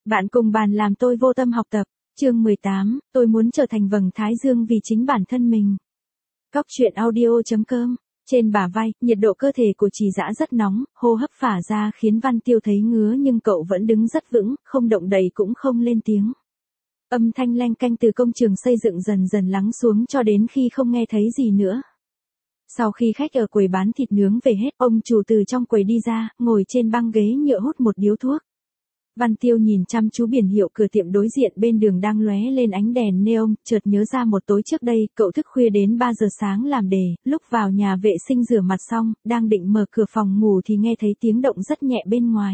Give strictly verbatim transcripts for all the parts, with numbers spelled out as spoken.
Bạn cùng bàn làm tôi vô tâm học tập. Chương mười tám, tôi muốn trở thành vầng thái dương vì chính bản thân mình. Cóc truyện audio chấm com. Trên bả vai, nhiệt độ cơ thể của Trì Dã rất nóng, hô hấp phả ra khiến Văn Tiêu thấy ngứa nhưng cậu vẫn đứng rất vững, không động đậy cũng không lên tiếng. Âm thanh leng keng từ công trường xây dựng dần dần lắng xuống cho đến khi không nghe thấy gì nữa. Sau khi khách ở quầy bán thịt nướng về hết, ông chủ từ trong quầy đi ra, ngồi trên băng ghế nhựa hút một điếu thuốc. Văn Tiêu nhìn chăm chú biển hiệu cửa tiệm đối diện bên đường đang lóe lên ánh đèn neon, chợt nhớ ra một tối trước đây, cậu thức khuya đến ba giờ sáng làm đề, lúc vào nhà vệ sinh rửa mặt xong, đang định mở cửa phòng ngủ thì nghe thấy tiếng động rất nhẹ bên ngoài.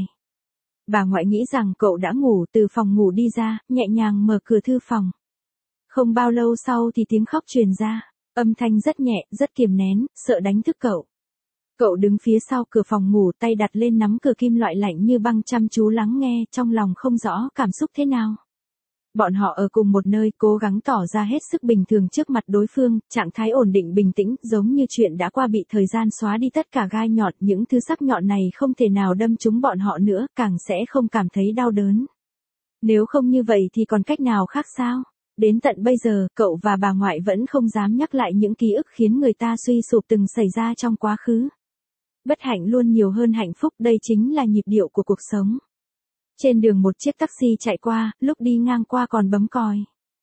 Bà ngoại nghĩ rằng cậu đã ngủ, từ phòng ngủ đi ra, nhẹ nhàng mở cửa thư phòng. Không bao lâu sau thì tiếng khóc truyền ra, âm thanh rất nhẹ, rất kiềm nén, sợ đánh thức cậu. Cậu đứng phía sau cửa phòng ngủ, tay đặt lên nắm cửa kim loại lạnh như băng, chăm chú lắng nghe, trong lòng không rõ cảm xúc thế nào. Bọn họ ở cùng một nơi, cố gắng tỏ ra hết sức bình thường trước mặt đối phương, trạng thái ổn định bình tĩnh, giống như chuyện đã qua bị thời gian xóa đi tất cả gai nhọn, những thứ sắc nhọn này không thể nào đâm trúng bọn họ nữa, càng sẽ không cảm thấy đau đớn. Nếu không như vậy thì còn cách nào khác sao? Đến tận bây giờ, cậu và bà ngoại vẫn không dám nhắc lại những ký ức khiến người ta suy sụp từng xảy ra trong quá khứ. Bất hạnh luôn nhiều hơn hạnh phúc, đây chính là nhịp điệu của cuộc sống. Trên đường một chiếc taxi chạy qua, lúc đi ngang qua còn bấm còi.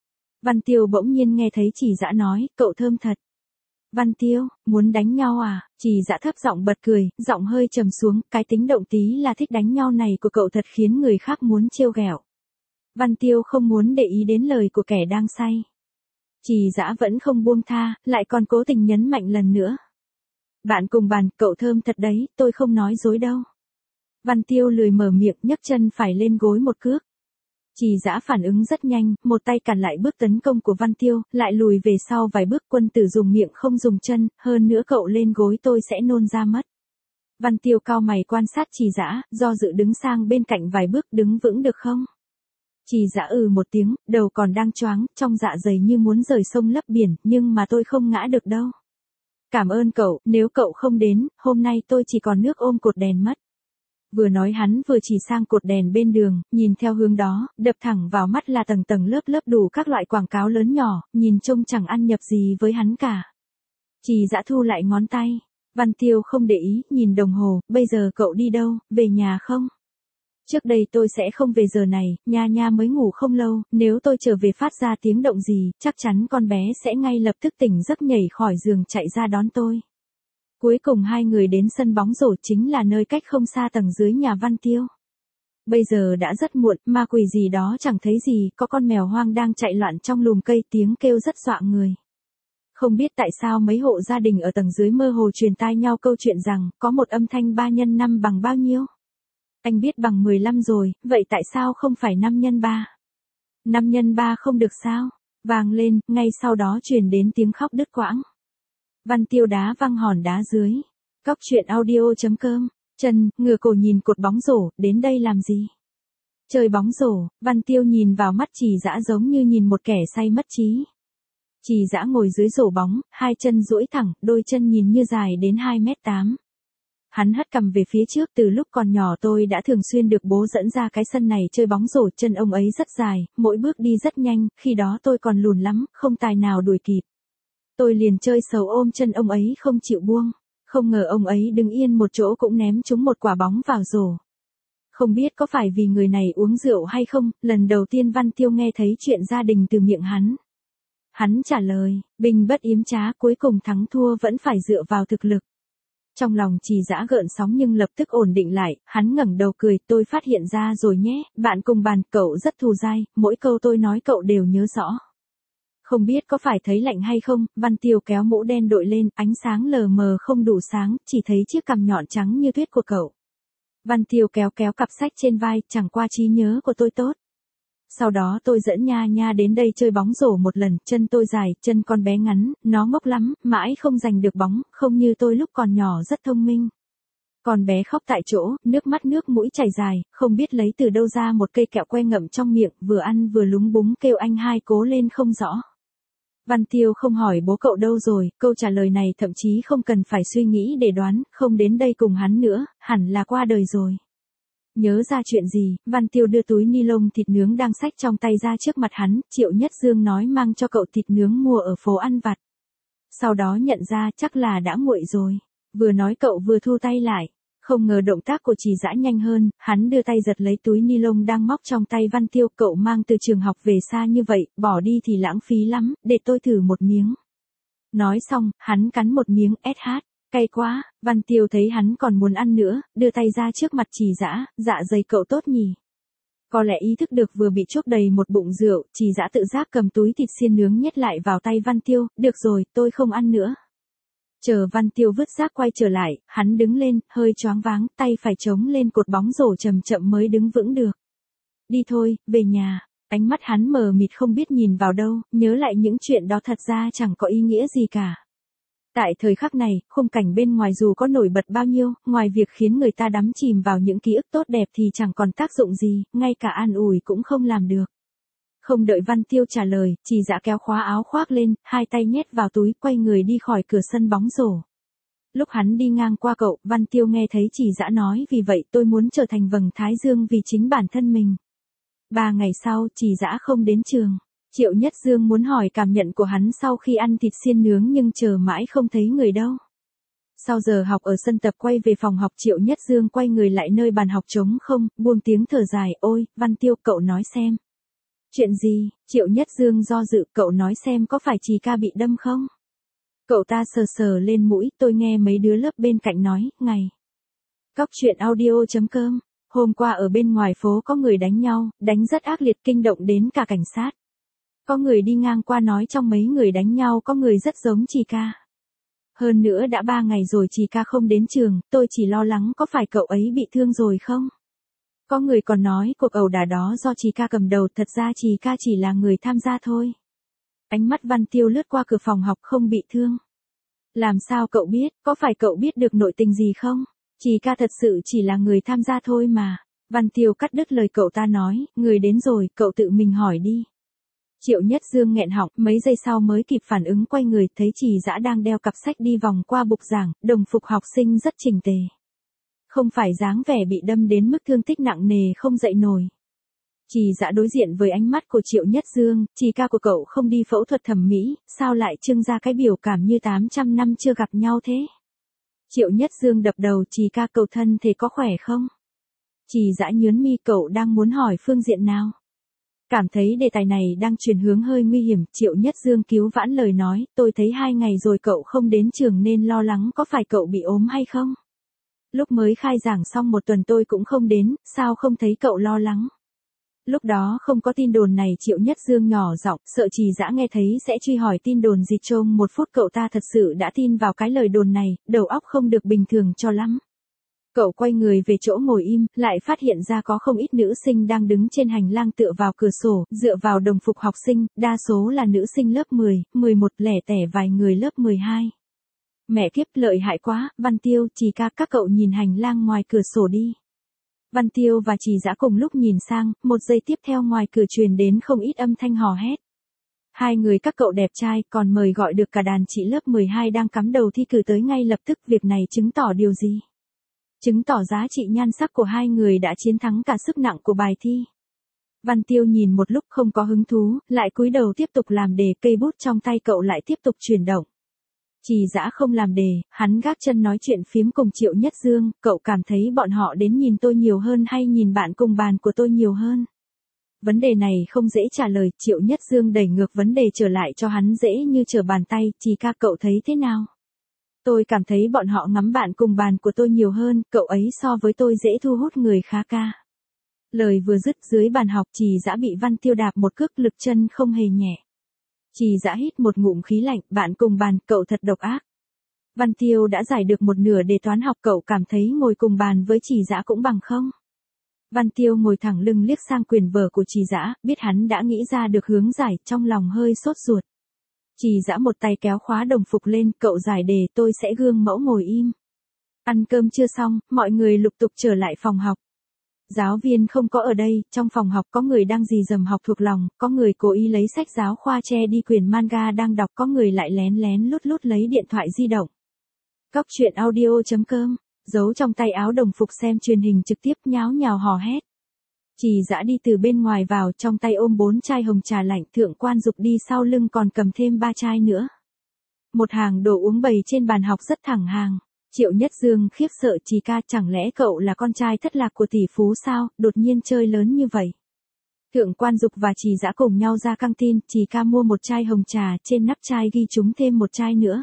Văn Tiêu bỗng nhiên nghe thấy Trì Dã nói, cậu thơm thật. Văn Tiêu, muốn đánh nhau à? Trì Dã thấp giọng bật cười, giọng hơi trầm xuống, cái tính động tí là thích đánh nhau này của cậu thật khiến người khác muốn trêu ghẹo. Văn Tiêu không muốn để ý đến lời của kẻ đang say. Trì Dã vẫn không buông tha, lại còn cố tình nhấn mạnh lần nữa. Bạn cùng bàn, cậu thơm thật đấy, tôi không nói dối đâu. Văn Tiêu lười mở miệng, nhấc chân phải lên gối một cước. Trì Dã phản ứng rất nhanh, một tay cản lại bước tấn công của Văn Tiêu, lại lùi về sau vài bước, quân tử dùng miệng không dùng chân, hơn nữa cậu lên gối tôi sẽ nôn ra mất. Văn Tiêu cau mày quan sát Trì Dã, do dự đứng sang bên cạnh vài bước, đứng vững được không? Trì Dã ừ một tiếng, đầu còn đang choáng, trong dạ dày như muốn rời sông lấp biển, nhưng mà tôi không ngã được đâu. Cảm ơn cậu, nếu cậu không đến, hôm nay tôi chỉ còn nước ôm cột đèn mất. Vừa nói hắn vừa chỉ sang cột đèn bên đường, nhìn theo hướng đó, đập thẳng vào mắt là tầng tầng lớp lớp đủ các loại quảng cáo lớn nhỏ, nhìn trông chẳng ăn nhập gì với hắn cả. Trì Dã thu lại ngón tay. Văn Tiêu không để ý, nhìn đồng hồ, bây giờ cậu đi đâu, về nhà không? Trước đây tôi sẽ không về giờ này, nha nha mới ngủ không lâu, nếu tôi trở về phát ra tiếng động gì, chắc chắn con bé sẽ ngay lập tức tỉnh giấc nhảy khỏi giường chạy ra đón tôi. Cuối cùng hai người đến sân bóng rổ, chính là nơi cách không xa tầng dưới nhà Văn Tiêu. Bây giờ đã rất muộn, ma quỷ gì đó chẳng thấy gì, có con mèo hoang đang chạy loạn trong lùm cây, tiếng kêu rất dọa người. Không biết tại sao mấy hộ gia đình ở tầng dưới mơ hồ truyền tai nhau câu chuyện rằng, có một âm thanh ba nhân năm bằng bao nhiêu? Anh biết bằng mười lăm rồi, vậy tại sao không phải năm nhân ba? năm nhân ba không được sao? Vang lên, ngay sau đó truyền đến tiếng khóc đứt quãng. Văn Tiêu đá văng hòn đá dưới. Cóc truyện audio chấm com. Chân, ngửa cổ nhìn cột bóng rổ, đến đây làm gì? Chơi bóng rổ. Văn Tiêu nhìn vào mắt Trì Dã giống như nhìn một kẻ say mất trí. Trì Dã ngồi dưới rổ bóng, hai chân duỗi thẳng, đôi chân nhìn như dài đến hai mét tám. Hắn hất cằm về phía trước, từ lúc còn nhỏ tôi đã thường xuyên được bố dẫn ra cái sân này chơi bóng rổ, chân ông ấy rất dài, mỗi bước đi rất nhanh, khi đó tôi còn lùn lắm, không tài nào đuổi kịp. Tôi liền chơi xấu ôm chân ông ấy không chịu buông, không ngờ ông ấy đứng yên một chỗ cũng ném trúng một quả bóng vào rổ. Không biết có phải vì người này uống rượu hay không, lần đầu tiên Văn Tiêu nghe thấy chuyện gia đình từ miệng hắn. Hắn trả lời, bình bất yếm trá, cuối cùng thắng thua vẫn phải dựa vào thực lực. Trong lòng Trì Dã gợn sóng nhưng lập tức ổn định lại, hắn ngẩng đầu cười, tôi phát hiện ra rồi nhé, bạn cùng bàn, cậu rất thù dai, mỗi câu tôi nói cậu đều nhớ rõ. Không biết có phải thấy lạnh hay không, Văn Tiêu kéo mũ đen đội lên, ánh sáng lờ mờ không đủ sáng, chỉ thấy chiếc cằm nhọn trắng như tuyết của cậu. Văn Tiêu kéo kéo cặp sách trên vai, chẳng qua trí nhớ của tôi tốt. Sau đó tôi dẫn nha nha đến đây chơi bóng rổ một lần, chân tôi dài, chân con bé ngắn, nó ngốc lắm, mãi không giành được bóng, không như tôi lúc còn nhỏ rất thông minh. Con bé khóc tại chỗ, nước mắt nước mũi chảy dài, không biết lấy từ đâu ra một cây kẹo que ngậm trong miệng, vừa ăn vừa lúng búng kêu anh hai cố lên không rõ. Văn Tiêu không hỏi bố cậu đâu rồi, câu trả lời này thậm chí không cần phải suy nghĩ để đoán, không đến đây cùng hắn nữa, hẳn là qua đời rồi. Nhớ ra chuyện gì, Văn Tiêu đưa túi ni lông thịt nướng đang xách trong tay ra trước mặt hắn, Triệu Nhất Dương nói mang cho cậu thịt nướng mua ở phố ăn vặt. Sau đó nhận ra chắc là đã nguội rồi. Vừa nói cậu vừa thu tay lại. Không ngờ động tác của Trì Dã nhanh hơn, hắn đưa tay giật lấy túi ni lông đang móc trong tay Văn Tiêu. Cậu mang từ trường học về xa như vậy, bỏ đi thì lãng phí lắm, để tôi thử một miếng. Nói xong, hắn cắn một miếng, ét hát. Cay quá, Văn Tiêu thấy hắn còn muốn ăn nữa, đưa tay ra trước mặt Trì Dã, dạ dày cậu tốt nhỉ. Có lẽ ý thức được vừa bị chốc đầy một bụng rượu, Trì Dã tự giác cầm túi thịt xiên nướng nhét lại vào tay Văn Tiêu, được rồi, tôi không ăn nữa. Chờ Văn Tiêu vứt rác quay trở lại, hắn đứng lên, hơi choáng váng, tay phải chống lên cột bóng rổ chậm chậm mới đứng vững được. Đi thôi, về nhà. Ánh mắt hắn mờ mịt không biết nhìn vào đâu, nhớ lại những chuyện đó thật ra chẳng có ý nghĩa gì cả. Tại thời khắc này, khung cảnh bên ngoài dù có nổi bật bao nhiêu, ngoài việc khiến người ta đắm chìm vào những ký ức tốt đẹp thì chẳng còn tác dụng gì, ngay cả an ủi cũng không làm được. Không đợi Văn Tiêu trả lời, Trì Dã kéo khóa áo khoác lên, hai tay nhét vào túi, quay người đi khỏi cửa sân bóng rổ. Lúc hắn đi ngang qua cậu, Văn Tiêu nghe thấy Trì Dã nói vì vậy tôi muốn trở thành vầng thái dương vì chính bản thân mình. Ba ngày sau, Trì Dã không đến trường. Triệu Nhất Dương muốn hỏi cảm nhận của hắn sau khi ăn thịt xiên nướng nhưng chờ mãi không thấy người đâu. Sau giờ học ở sân tập quay về phòng học, Triệu Nhất Dương quay người lại nơi bàn học trống không, buông tiếng thở dài, ôi, Văn Tiêu, cậu nói xem. Chuyện gì? Triệu Nhất Dương do dự, cậu nói xem có phải Trì ca bị đâm không? Cậu ta sờ sờ lên mũi, tôi nghe mấy đứa lớp bên cạnh nói, ngày. Cóc truyện audio chấm com, hôm qua ở bên ngoài phố có người đánh nhau, đánh rất ác liệt kinh động đến cả cảnh sát. Có người đi ngang qua nói trong mấy người đánh nhau có người rất giống Trì ca. Hơn nữa đã ba ngày rồi Trì ca không đến trường, tôi chỉ lo lắng có phải cậu ấy bị thương rồi không? Có người còn nói cuộc ẩu đả đó do Trì ca cầm đầu, thật ra Trì ca chỉ là người tham gia thôi. Ánh mắt Văn Tiêu lướt qua cửa phòng học, không bị thương. Làm sao cậu biết, có phải cậu biết được nội tình gì không? Trì ca thật sự chỉ là người tham gia thôi mà. Văn Tiêu cắt đứt lời cậu ta nói, người đến rồi, cậu tự mình hỏi đi. Triệu Nhất Dương nghẹn họng, mấy giây sau mới kịp phản ứng, quay người, thấy Trì Dã đang đeo cặp sách đi vòng qua bục giảng, đồng phục học sinh rất chỉnh tề. Không phải dáng vẻ bị đâm đến mức thương tích nặng nề không dậy nổi. Trì Dã đối diện với ánh mắt của Triệu Nhất Dương, Trì ca của cậu không đi phẫu thuật thẩm mỹ, sao lại trưng ra cái biểu cảm như tám trăm năm chưa gặp nhau thế? Triệu Nhất Dương đập đầu, Trì ca cậu thân thể có khỏe không? Trì Dã nhướng mi, cậu đang muốn hỏi phương diện nào? Cảm thấy đề tài này đang chuyển hướng hơi nguy hiểm, Triệu Nhất Dương cứu vãn lời nói, tôi thấy hai ngày rồi cậu không đến trường nên lo lắng có phải cậu bị ốm hay không? Lúc mới khai giảng xong một tuần tôi cũng không đến, sao không thấy cậu lo lắng? Lúc đó không có tin đồn này, Triệu Nhất Dương nhỏ giọng, sợ Trì Dã nghe thấy sẽ truy hỏi tin đồn gì. Trong một phút cậu ta thật sự đã tin vào cái lời đồn này, đầu óc không được bình thường cho lắm. Cậu quay người về chỗ ngồi im, lại phát hiện ra có không ít nữ sinh đang đứng trên hành lang tựa vào cửa sổ, dựa vào đồng phục học sinh, đa số là nữ sinh lớp mười, mười một, lẻ tẻ vài người lớp mười hai. Mẹ kiếp, lợi hại quá, Văn Tiêu, Trì ca, các cậu nhìn hành lang ngoài cửa sổ đi. Văn Tiêu và Trì Dã cùng lúc nhìn sang, một giây tiếp theo ngoài cửa truyền đến không ít âm thanh hò hét. Hai người các cậu đẹp trai, còn mời gọi được cả đàn chị lớp mười hai đang cắm đầu thi cử tới ngay lập tức. Việc này chứng tỏ điều gì? Chứng tỏ giá trị nhan sắc của hai người đã chiến thắng cả sức nặng của bài thi. Văn Tiêu nhìn một lúc không có hứng thú, lại cúi đầu tiếp tục làm đề, cây bút trong tay cậu lại tiếp tục chuyển động. Trì Dã không làm đề, hắn gác chân nói chuyện phím cùng Triệu Nhất Dương, cậu cảm thấy bọn họ đến nhìn tôi nhiều hơn hay nhìn bạn cùng bàn của tôi nhiều hơn? Vấn đề này không dễ trả lời, Triệu Nhất Dương đẩy ngược vấn đề trở lại cho hắn dễ như trở bàn tay, Trì ca cậu thấy thế nào? Tôi cảm thấy bọn họ ngắm bạn cùng bàn của tôi nhiều hơn, cậu ấy so với tôi dễ thu hút người khá ca. Lời vừa dứt dưới bàn học, Trì Dã bị Văn Tiêu đạp một cước, lực chân không hề nhẹ. Trì Dã hít một ngụm khí lạnh, bạn cùng bàn, cậu thật độc ác. Văn Tiêu đã giải được một nửa đề toán học, cậu cảm thấy ngồi cùng bàn với Trì Dã cũng bằng không? Văn Tiêu ngồi thẳng lưng liếc sang quyển vở của Trì Dã, biết hắn đã nghĩ ra được hướng giải, trong lòng hơi sốt ruột. Trì Dã một tay kéo khóa đồng phục lên, cậu giải đề, tôi sẽ gương mẫu ngồi im. Ăn cơm chưa xong, mọi người lục tục trở lại phòng học. Giáo viên không có ở đây, trong phòng học có người đang rì rầm học thuộc lòng, có người cố ý lấy sách giáo khoa che đi quyển manga đang đọc, có người lại lén lén lút lút lấy điện thoại di động. Cóc truyện audio chấm com giấu trong tay áo đồng phục xem truyền hình trực tiếp nháo nhào hò hét. Trì Dã đi từ bên ngoài vào, trong tay ôm bốn chai hồng trà lạnh, Thượng Quan Dục đi sau lưng còn cầm thêm ba chai nữa. Một hàng đồ uống bày trên bàn học rất thẳng hàng. Triệu Nhất Dương khiếp sợ, Trì ca, chẳng lẽ cậu là con trai thất lạc của tỷ phú sao, đột nhiên chơi lớn như vậy. Thượng Quan Dục và Trì Dã cùng nhau ra căng tin, Trì ca mua một chai hồng trà, trên nắp chai ghi trúng thêm một chai nữa.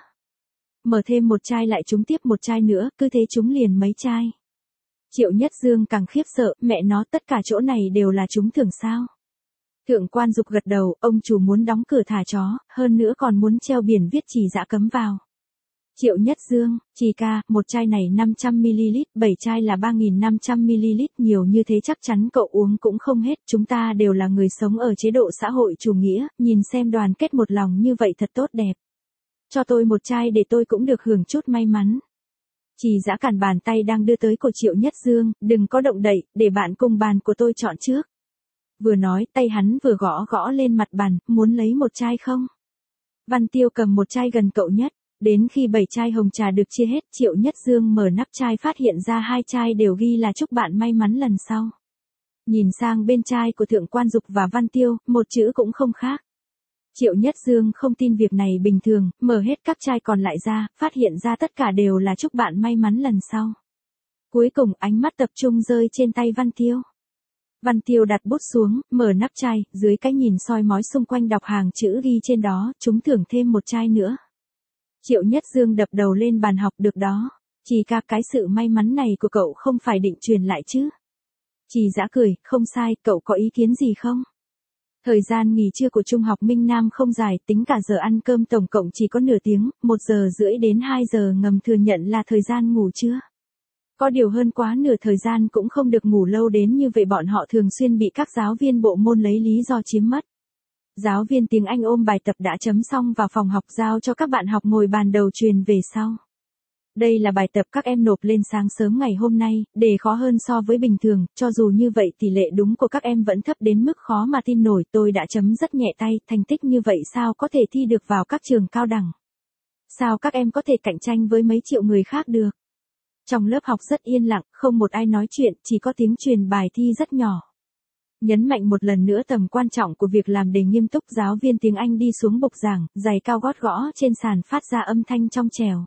Mở thêm một chai lại trúng tiếp một chai nữa, cứ thế trúng liền mấy chai. Triệu Nhất Dương càng khiếp sợ, mẹ nó, tất cả chỗ này đều là trúng thưởng sao. Thượng Quan Dục gật đầu, ông chủ muốn đóng cửa thả chó, hơn nữa còn muốn treo biển viết Trì Dã cấm vào. Triệu Nhất Dương, Trì ca, một chai này năm trăm mi li lít, bảy chai là ba nghìn năm trăm mi li lít, nhiều như thế chắc chắn cậu uống cũng không hết, chúng ta đều là người sống ở chế độ xã hội chủ nghĩa, nhìn xem đoàn kết một lòng như vậy thật tốt đẹp. Cho tôi một chai để tôi cũng được hưởng chút may mắn. Trì Dã cản bàn tay đang đưa tới của Triệu Nhất Dương, đừng có động đậy, để bạn cùng bàn của tôi chọn trước. Vừa nói, tay hắn vừa gõ gõ lên mặt bàn, muốn lấy một chai không? Văn Tiêu cầm một chai gần cậu nhất, đến khi bảy chai hồng trà được chia hết, Triệu Nhất Dương mở nắp chai phát hiện ra hai chai đều ghi là chúc bạn may mắn lần sau. Nhìn sang bên chai của Thượng Quan Dục và Văn Tiêu, một chữ cũng không khác. Triệu Nhất Dương không tin việc này bình thường, mở hết các chai còn lại ra, phát hiện ra tất cả đều là chúc bạn may mắn lần sau. Cuối cùng ánh mắt tập trung rơi trên tay Văn Tiêu. Văn Tiêu đặt bút xuống, mở nắp chai, dưới cái nhìn soi mói xung quanh đọc hàng chữ ghi trên đó, chúng thưởng thêm một chai nữa. Triệu Nhất Dương đập đầu lên bàn học, được đó. Trì ca, cái sự may mắn này của cậu không phải định truyền lại chứ? Trì Dã cười, không sai, cậu có ý kiến gì không? Thời gian nghỉ trưa của Trung học Minh Nam không dài, tính cả giờ ăn cơm tổng cộng chỉ có nửa tiếng, một giờ rưỡi đến hai giờ ngầm thừa nhận là thời gian ngủ trưa. Có điều hơn quá nửa thời gian cũng không được ngủ lâu đến như vậy, bọn họ thường xuyên bị các giáo viên bộ môn lấy lý do chiếm mất. Giáo viên tiếng Anh ôm bài tập đã chấm xong vào phòng học giao cho các bạn học ngồi bàn đầu truyền về sau. Đây là bài tập các em nộp lên sáng sớm ngày hôm nay, đề khó hơn so với bình thường, cho dù như vậy tỷ lệ đúng của các em vẫn thấp đến mức khó mà tin nổi, tôi đã chấm rất nhẹ tay, thành tích như vậy sao có thể thi được vào các trường cao đẳng? Sao các em có thể cạnh tranh với mấy triệu người khác được? Trong lớp học rất yên lặng, không một ai nói chuyện, chỉ có tiếng truyền bài thi rất nhỏ. Nhấn mạnh một lần nữa tầm quan trọng của việc làm đề nghiêm túc, giáo viên tiếng Anh đi xuống bục giảng, giày cao gót gõ trên sàn phát ra âm thanh trong trẻo.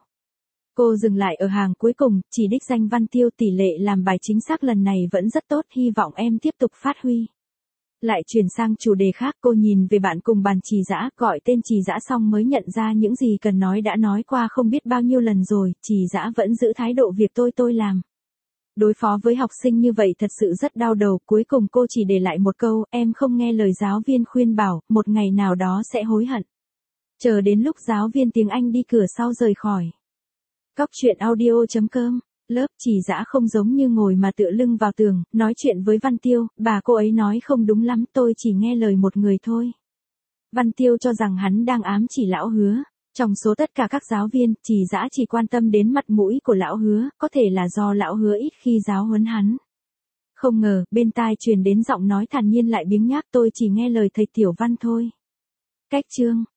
Cô dừng lại ở hàng cuối cùng, chỉ đích danh Văn Tiêu, tỷ lệ làm bài chính xác lần này vẫn rất tốt, hy vọng em tiếp tục phát huy. Lại chuyển sang chủ đề khác, cô nhìn về bạn cùng bàn Trì Dã, gọi tên Trì Dã xong mới nhận ra những gì cần nói đã nói qua không biết bao nhiêu lần rồi, Trì Dã vẫn giữ thái độ việc tôi tôi làm. Đối phó với học sinh như vậy thật sự rất đau đầu, cuối cùng cô chỉ để lại một câu, em không nghe lời giáo viên khuyên bảo, một ngày nào đó sẽ hối hận. Chờ đến lúc giáo viên tiếng Anh đi cửa sau rời khỏi. Cóc truyện audio chấm com, lớp Trì Dã không giống như ngồi mà tựa lưng vào tường, nói chuyện với Văn Tiêu, bà cô ấy nói không đúng lắm, tôi chỉ nghe lời một người thôi. Văn Tiêu cho rằng hắn đang ám chỉ Lão Hứa. Trong số tất cả các giáo viên, Trì Dã chỉ quan tâm đến mặt mũi của Lão Hứa, có thể là do Lão Hứa ít khi giáo huấn hắn. Không ngờ, bên tai truyền đến giọng nói thản nhiên lại biếng nhác, tôi chỉ nghe lời thầy Tiểu Văn thôi. Cách chương